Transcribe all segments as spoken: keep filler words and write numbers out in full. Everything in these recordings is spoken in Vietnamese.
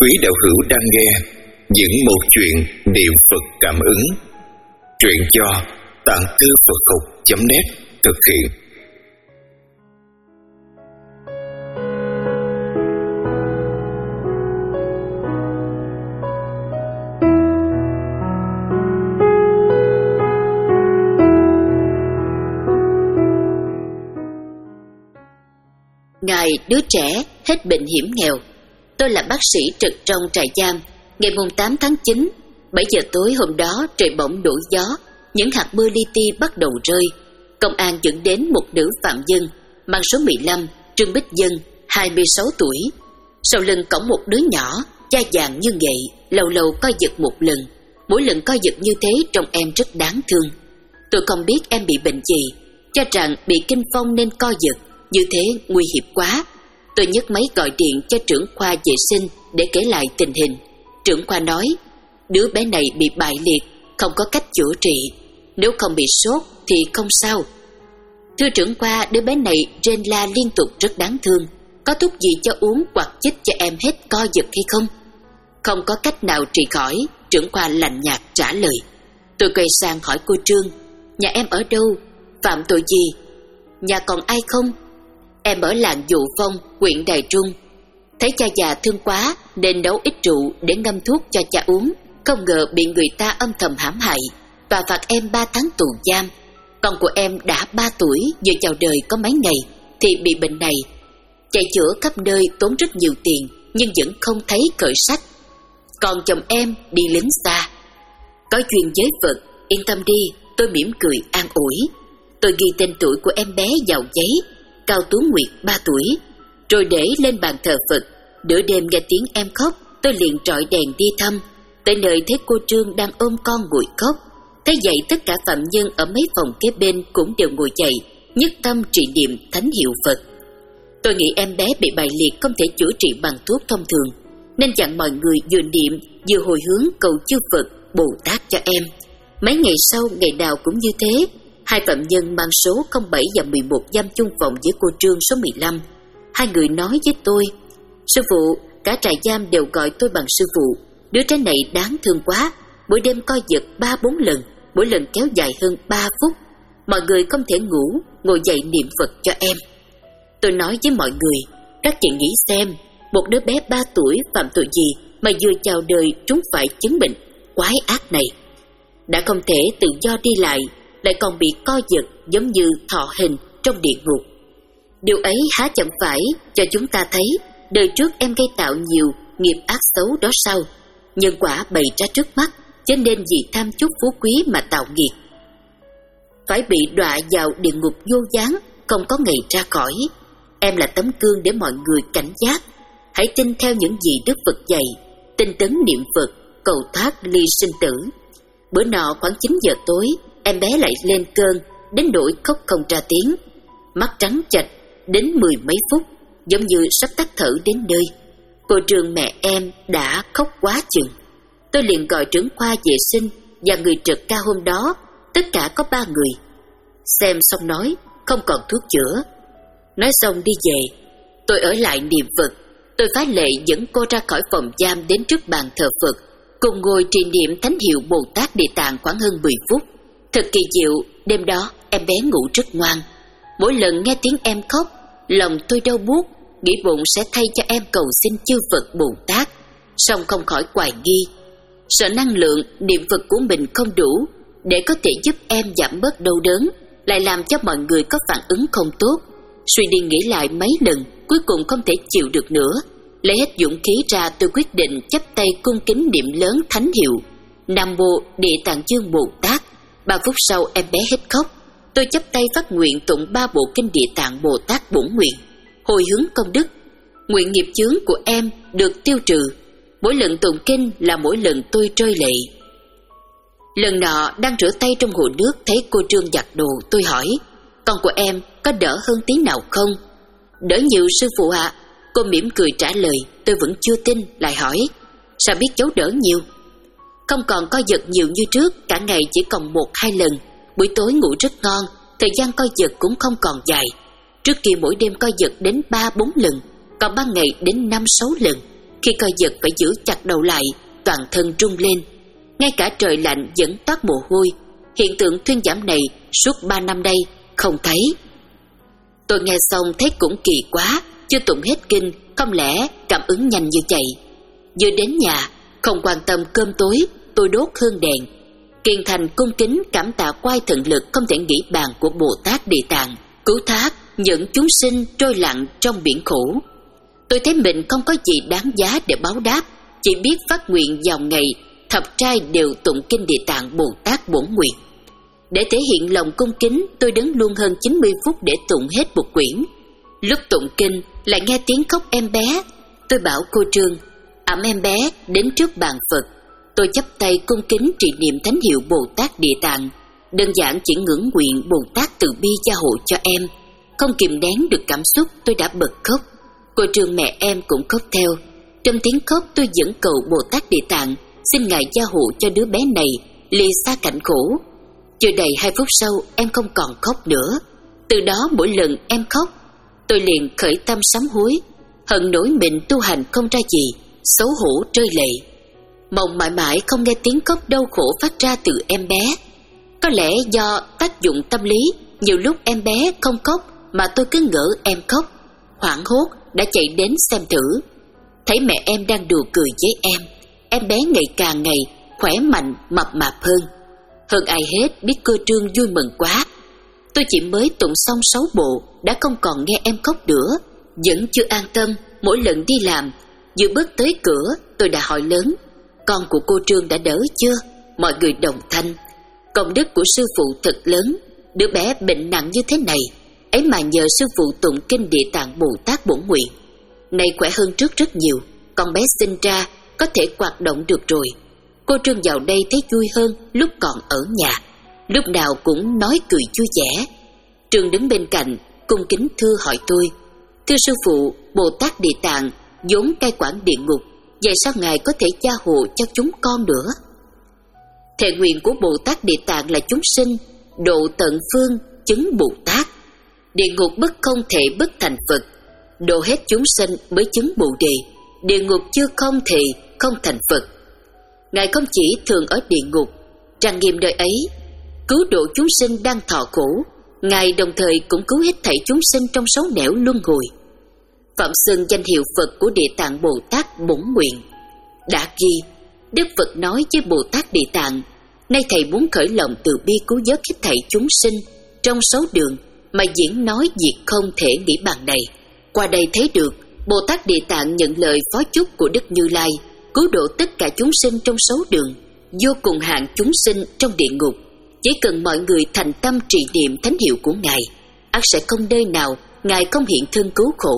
Quý đạo hữu đang nghe những một chuyện niệm Phật cảm ứng. Truyện do tạng thư Phật học chấm net thực hiện. Ngày đứa trẻ hết bệnh hiểm nghèo. Tôi là bác sĩ trực trong trại giam. Ngày tám tháng chín, bảy giờ tối hôm đó, trời bỗng đổ gió, những hạt mưa li ti bắt đầu rơi. Công an dẫn đến một nữ phạm nhân mang số mười lăm, Trương Bích Dân, hai mươi sáu tuổi. Sau lưng cõng một đứa nhỏ, da vàng như nghệ, lâu lâu co giật một lần. Mỗi lần co giật như thế trông em rất đáng thương. Tôi không biết em bị bệnh gì, cho rằng bị kinh phong nên co giật. Như thế nguy hiểm quá. Tôi nhấc máy gọi điện cho trưởng khoa vệ sinh để kể lại tình hình. Trưởng khoa nói, đứa bé này bị bại liệt, không có cách chữa trị. Nếu không bị sốt thì không sao. Thưa trưởng khoa, đứa bé này rên la liên tục rất đáng thương. Có thuốc gì cho uống hoặc chích cho em hết co giật hay không? Không có cách nào trị khỏi, trưởng khoa lạnh nhạt trả lời. Tôi quay sang hỏi cô Trương, nhà em ở đâu? Phạm tội gì? Nhà còn ai không? Em ở làng Dụ Phong, huyện Đài Trung. Thấy cha già thương quá nên nấu ít rượu để ngâm thuốc cho cha uống. Không ngờ bị người ta âm thầm hãm hại và phạt em ba tháng tù giam. Con của em đã ba tuổi, vừa chào đời có mấy ngày thì bị bệnh này. Chạy chữa khắp nơi tốn rất nhiều tiền nhưng vẫn không thấy khởi sắc. Còn chồng em đi lính xa. Có duyên với Phật, yên tâm đi, tôi mỉm cười an ủi. Tôi ghi tên tuổi của em bé vào giấy, Cao Tú Nguyệt ba tuổi, rồi để lên bàn thờ Phật. Nửa đêm nghe tiếng em khóc, tôi liền trọi đèn đi thăm. Tới nơi thấy cô Trương đang ôm con ngồi khóc. Thấy vậy tất cả phạm nhân ở mấy phòng kế bên cũng đều ngồi dậy, nhất tâm trì niệm thánh hiệu Phật. Tôi nghĩ em bé bị bại liệt không thể chữa trị bằng thuốc thông thường, nên dặn mọi người vừa niệm vừa hồi hướng cầu chư Phật Bồ Tát cho em. Mấy ngày sau, ngày nào cũng như thế. Hai phạm nhân mang số không bảy và mười một giam chung phòng với cô Trương số mười lăm. Hai người nói với tôi, sư phụ, cả trại giam đều gọi tôi bằng sư phụ. Đứa trẻ này đáng thương quá, mỗi đêm co giật ba bốn lần, mỗi lần kéo dài hơn ba phút. Mọi người không thể ngủ, ngồi dậy niệm Phật cho em. Tôi nói với mọi người, các chị nghĩ xem, một đứa bé ba tuổi phạm tội gì mà vừa chào đời trúng phải chứng bệnh quái ác này. Đã không thể tự do đi lại, lại còn bị co giật giống như thọ hình trong địa ngục. Điều ấy há chẳng phải cho chúng ta thấy đời trước em gây tạo nhiều nghiệp ác xấu đó sao? Nhân quả bày ra trước mắt, cho nên vì tham chút phú quý mà tạo nghiệp, phải bị đọa vào địa ngục vô gián, không có ngày ra khỏi. Em là tấm gương để mọi người cảnh giác. Hãy tin theo những gì Đức Phật dạy, tinh tấn niệm Phật, cầu thoát ly sinh tử. Bữa nọ khoảng chín giờ tối, em bé lại lên cơn, đến nỗi khóc không ra tiếng. Mắt trắng chạch, đến mười mấy phút, giống như sắp tắt thở đến nơi. Cô Trương mẹ em đã khóc quá chừng. Tôi liền gọi trưởng khoa vệ sinh và người trực ca hôm đó, tất cả có ba người. Xem xong nói, không còn thuốc chữa. Nói xong đi về. Tôi ở lại niệm Phật. Tôi phá lệ dẫn cô ra khỏi phòng giam đến trước bàn thờ Phật, cùng ngồi trì niệm thánh hiệu Bồ Tát Địa Tạng khoảng hơn mười phút. Thật kỳ diệu, đêm đó em bé ngủ rất ngoan. Mỗi lần nghe tiếng em khóc, lòng tôi đau buốt, nghĩ bụng sẽ thay cho em cầu xin chư Phật Bồ Tát, song không khỏi hoài nghi, sợ năng lượng niệm Phật của mình không đủ để có thể giúp em giảm bớt đau đớn, lại làm cho mọi người có phản ứng không tốt. Suy đi nghĩ lại mấy lần, cuối cùng không thể chịu được nữa. Lấy hết dũng khí ra, tôi quyết định chắp tay cung kính niệm lớn thánh hiệu Nam Mô Địa Tạng Dương Bồ Tát. Ba phút sau em bé hết khóc. Tôi chắp tay phát nguyện tụng ba bộ kinh Địa Tạng Bồ Tát bổn nguyện, hồi hướng công đức, nguyện nghiệp chướng của em được tiêu trừ. Mỗi lần tụng kinh là mỗi lần tôi rơi lệ. Lần nọ đang rửa tay trong hồ nước, thấy cô Trương giặt đồ, tôi hỏi, con của em có đỡ hơn tí nào không? Đỡ nhiều sư phụ ạ. À? Cô mỉm cười trả lời. Tôi vẫn chưa tin, lại hỏi, sao biết cháu đỡ nhiều? Không còn co giật nhiều như trước, cả ngày chỉ còn một hai lần. Buổi tối ngủ rất ngon, thời gian co giật cũng không còn dài. Trước kia mỗi đêm co giật đến ba bốn lần, còn ban ngày đến năm sáu lần. khi coi giật phải giữ chặt đầu lại, toàn thân rung lên. Ngay cả trời lạnh vẫn toát mồ hôi. Hiện tượng thuyên giảm này suốt ba năm đây không thấy. Tôi nghe xong thấy cũng kỳ quá, chưa tụng hết kinh, không lẽ cảm ứng nhanh như vậy. Vừa đến nhà, không quan tâm cơm tối, tôi đốt hương đèn, kiên thành cung kính cảm tạ quay thần lực không thể nghĩ bàn của Bồ Tát Địa Tạng, cứu thác những chúng sinh trôi lặng trong biển khổ. Tôi thấy mình không có gì đáng giá để báo đáp, chỉ biết phát nguyện vào ngày thập trai đều tụng kinh Địa Tạng Bồ Tát bổn nguyện. Để thể hiện lòng cung kính, tôi đứng luôn hơn chín mươi phút để tụng hết một quyển. Lúc tụng kinh lại nghe tiếng khóc em bé. Tôi bảo cô Trương ẵm em bé đến trước bàn Phật. Tôi chắp tay cung kính trì niệm thánh hiệu Bồ Tát Địa Tạng, đơn giản chỉ ngưỡng nguyện Bồ Tát từ bi gia hộ cho em. Không kìm nén được cảm xúc, tôi đã bật khóc. Cô Trương mẹ em cũng khóc theo. Trong tiếng khóc tôi dẫn cầu Bồ Tát Địa Tạng xin ngài gia hộ cho đứa bé này lìa xa cảnh khổ. Chưa đầy hai phút sau em không còn khóc nữa. Từ đó mỗi lần em khóc, tôi liền khởi tâm sám hối, hận nỗi mình tu hành không ra gì, xấu hổ rơi lệ. Mong mãi mãi không nghe tiếng khóc đau khổ phát ra từ em bé. Có lẽ do tác dụng tâm lý, nhiều lúc em bé không khóc mà tôi cứ ngỡ em khóc. Hoảng hốt đã chạy đến xem thử, thấy mẹ em đang đùa cười với em. Em bé ngày càng ngày khỏe mạnh mập mạp hơn. Hơn ai hết biết cô Trương vui mừng quá. Tôi chỉ mới tụng xong sáu bộ đã không còn nghe em khóc nữa. Vẫn chưa an tâm, mỗi lần đi làm vừa bước tới cửa tôi đã hỏi lớn: con của cô Trương đã đỡ chưa? Mọi người đồng thanh: công đức của sư phụ thật lớn, đứa bé bệnh nặng như thế này, ấy mà nhờ sư phụ tụng kinh Địa Tạng Bồ Tát bổn nguyện. Nay khỏe hơn trước rất nhiều, con bé sinh ra có thể hoạt động được rồi. Cô Trương vào đây thấy vui hơn lúc còn ở nhà, lúc nào cũng nói cười vui vẻ. Trương đứng bên cạnh cung kính thưa hỏi tôi: thưa sư phụ, Bồ Tát Địa Tạng vốn cai quản địa ngục, vậy sao ngài có thể gia hộ cho chúng con nữa? Thệ nguyện của Bồ Tát Địa Tạng là chúng sinh độ tận phương chứng Bồ Tát. Địa ngục bất không thể bất thành Phật, độ hết chúng sinh mới chứng Bồ Đề. Địa ngục chưa không thể không thành Phật. Ngài không chỉ thường ở địa ngục trang nghiêm đời ấy cứu độ chúng sinh đang thọ khổ, ngài đồng thời cũng cứu hết thảy chúng sinh trong sáu nẻo luân hồi. Phạm xưng danh hiệu Phật của Địa Tạng Bồ Tát bổn nguyện. Đã ghi Đức Phật nói với Bồ Tát Địa Tạng: nay thầy muốn khởi lòng từ bi cứu vớt hết thảy chúng sinh trong sáu đường mà diễn nói việc không thể nghĩ bàn này. Qua đây thấy được Bồ Tát Địa Tạng nhận lời phó chúc của Đức Như Lai, cứu độ tất cả chúng sinh trong sáu đường, vô cùng hạn chúng sinh trong địa ngục. Chỉ cần mọi người thành tâm trì niệm thánh hiệu của ngài, ắt sẽ không nơi nào ngài không hiện thân cứu khổ.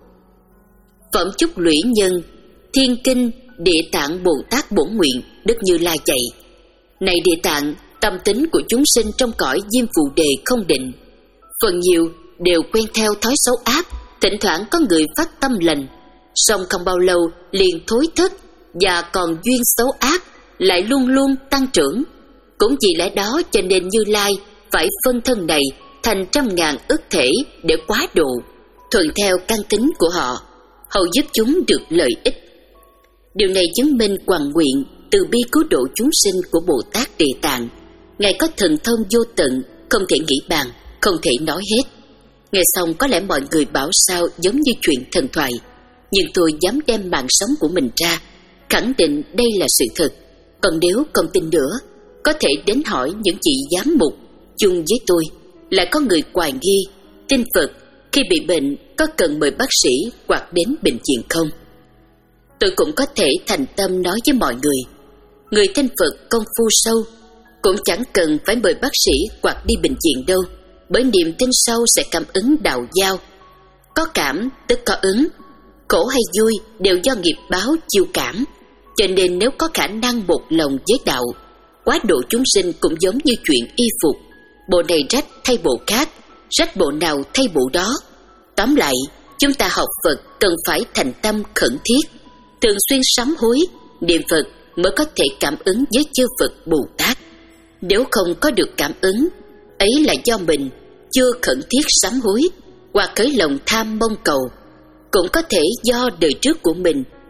Phẩm chúc lũy nhân Thiên Kinh Địa Tạng Bồ Tát bổn nguyện. Đức Như Lai dạy: này Địa Tạng, tâm tính của chúng sinh trong cõi diêm phù đề không định, phần nhiều đều quen theo thói xấu ác. Thỉnh thoảng có người phát tâm lành, song không bao lâu liền thối thất, và còn duyên xấu ác lại luôn luôn tăng trưởng. Cũng vì lẽ đó cho nên Như Lai phải phân thân này thành trăm ngàn ức thể để quá độ, thuận theo căn tính của họ, hầu giúp chúng được lợi ích. Điều này chứng minh hoàn nguyện từ bi cứu độ chúng sinh của Bồ Tát Địa Tạng. Ngài có thần thông vô tận, không thể nghĩ bàn, không thể nói hết. Nghe xong có lẽ mọi người bảo sao giống như chuyện thần thoại, nhưng tôi dám đem mạng sống của mình ra khẳng định đây là sự thật. Còn nếu không tin nữa, có thể đến hỏi những chị giám mục chung với tôi. Lại có người hoài nghi tin Phật khi bị bệnh có cần mời bác sĩ hoặc đến bệnh viện không? Tôi cũng có thể thành tâm nói với mọi người, người tin Phật công phu sâu, cũng chẳng cần phải mời bác sĩ hoặc đi bệnh viện đâu, bởi niềm tin sâu sẽ cảm ứng đạo giao. Có cảm tức có ứng, khổ hay vui đều do nghiệp báo chiêu cảm. Cho nên nếu có khả năng một lòng với đạo, quá độ chúng sinh cũng giống như chuyện y phục, bộ này rách thay bộ khác, rách bộ nào thay bộ đó. Tóm lại, chúng ta học Phật cần phải thành tâm khẩn thiết, thường xuyên sám hối, niệm Phật mới có thể cảm ứng với chư Phật Bồ Tát. Nếu không có được cảm ứng, ấy là do mình chưa khẩn thiết sám hối, hoặc khởi lòng tham mong cầu. Cũng có thể do đời trước của mình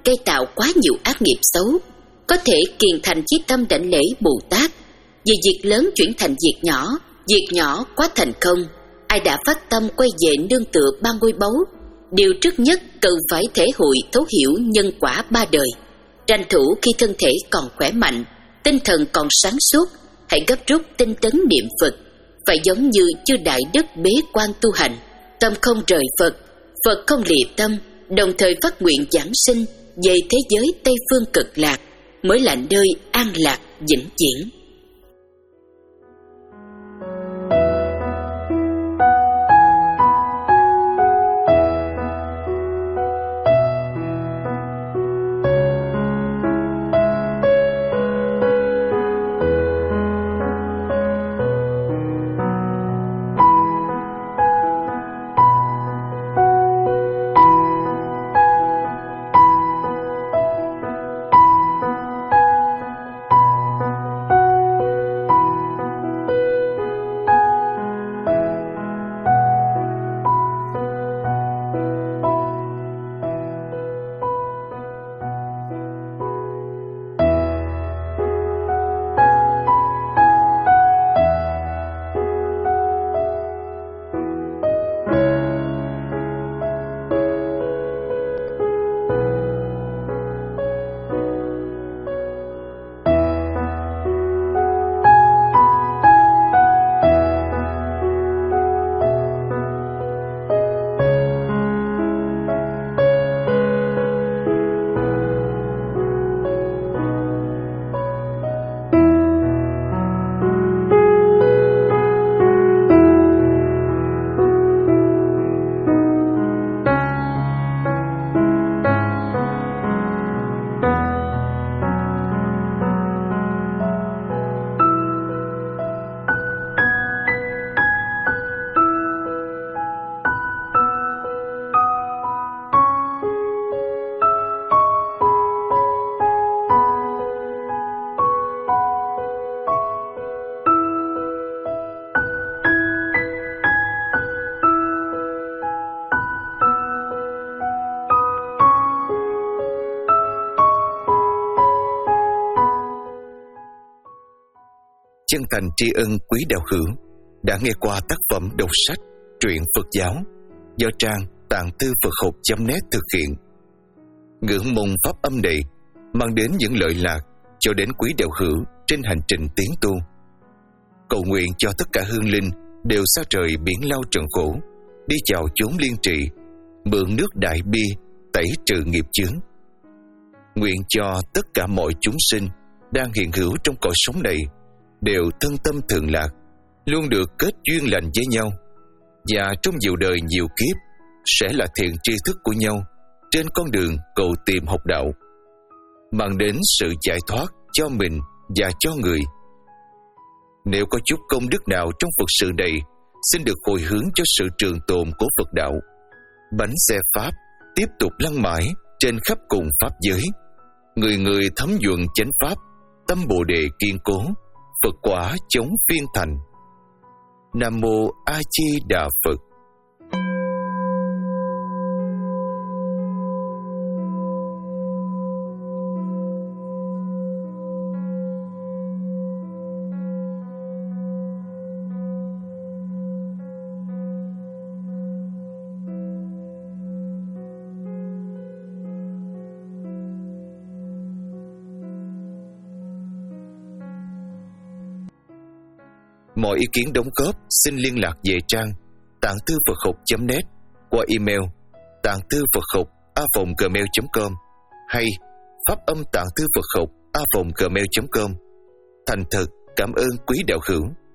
gây tạo quá nhiều ác nghiệp xấu, có thể kiền thành chí tâm đảnh lễ Bồ Tát. Vì việc lớn chuyển thành việc nhỏ, việc nhỏ quá thành không. Ai đã phát tâm quay về nương tựa ba ngôi báu, điều trước nhất cần phải thể hội thấu hiểu nhân quả ba đời. Tranh thủ khi thân thể còn khỏe mạnh, tinh thần còn sáng suốt, hãy gấp rút tinh tấn niệm Phật. Phải giống như chư đại đức bế quan tu hành, tâm không rời Phật, Phật không lìa tâm, đồng thời phát nguyện giảng sinh về thế giới Tây Phương Cực Lạc, mới là nơi an lạc vĩnh viễn. Chân thành tri ân quý đạo hữu đã nghe qua tác phẩm đọc sách Truyện Phật giáo do trang tạng thư Phật học chấm net thực hiện. Ngưỡng mong pháp âm này mang đến những lợi lạc cho đến quý đạo hữu trên hành trình tiến tu. Cầu nguyện cho tất cả hương linh đều xa trời biển lao trần khổ, đi chào chốn liên trị, mượn nước đại bi tẩy trừ nghiệp chướng. Nguyện cho tất cả mọi chúng sinh đang hiện hữu trong cõi sống này đều thân tâm thường lạc, luôn được kết duyên lành với nhau, và trong nhiều đời nhiều kiếp sẽ là thiện tri thức của nhau trên con đường cầu tìm học đạo, mang đến sự giải thoát cho mình và cho người. Nếu có chút công đức nào trong Phật sự này, xin được hồi hướng cho sự trường tồn của Phật đạo. Bánh xe Pháp tiếp tục lăn mãi trên khắp cùng Pháp giới, người người thấm nhuần chánh Pháp, tâm Bồ Đề kiên cố, Phật quả chống phiên thành. Nam Mô A Di Đà Phật. Mọi ý kiến đóng góp xin liên lạc về trang tạng thư Phật học chấm net qua email tạng thư Phật học a vòng gmail chấm com hay pháp âm tạng thư Phật học a vòng gmail chấm com. Thành thật cảm ơn quý đạo hữu.